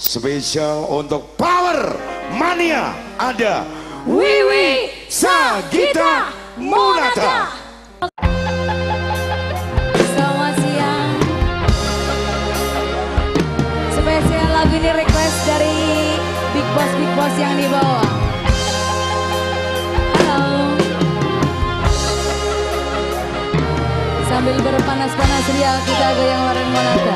Spesial untuk Power Mania ada Wiwi Sagita Monata. Selamat siang. Spesial lagu ini request dari Big Boss yang di bawah. Halo. Sambil berpanas-panas ria kita goyang bareng Monata.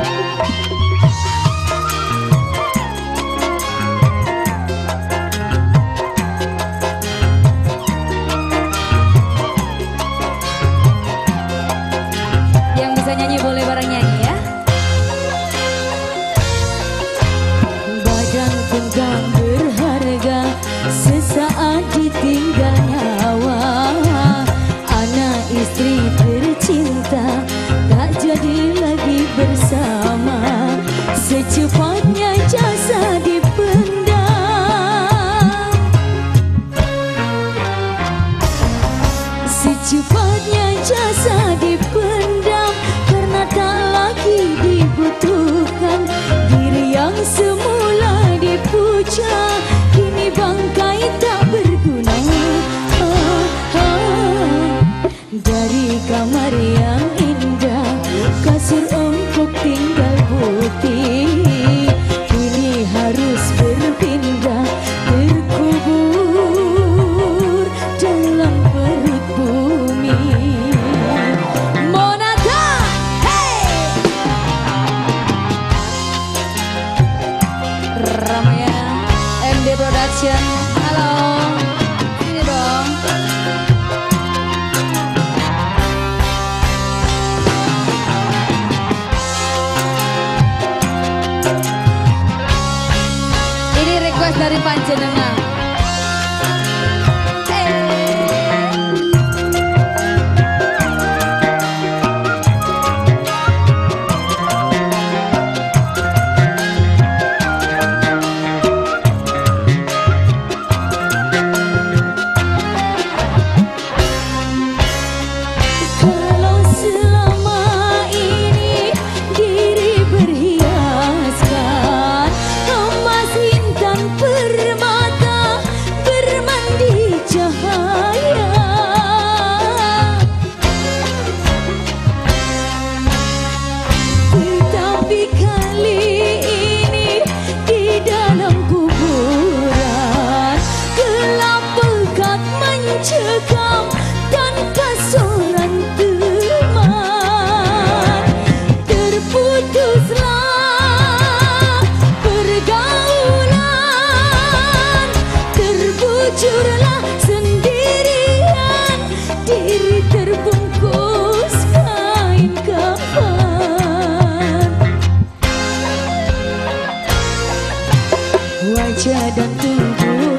Nyanyi boleh bareng nyanyi ya. Badan genggam berharga, sesaat ditinggal nyawa. Anak istri tercinta tak jadi lagi bersama. Secepatnya jasa dipendam, secepatnya jasa dipendam. Tak lagi dibutuhkan, diri yang semula dipuja kini bangkai tak berguna. Dari kamar yang indah, kasur empuk tinggal putih, kini harus berpindah, terkubur dalam perut bumi. Production, halo, sini dong. Ini request dari Panjenengan. Cekam tanpa seorang teman, terputuslah pergaulan, terbujurlah sendirian, diri terbungkus kain kafan. Wajah dan tubuh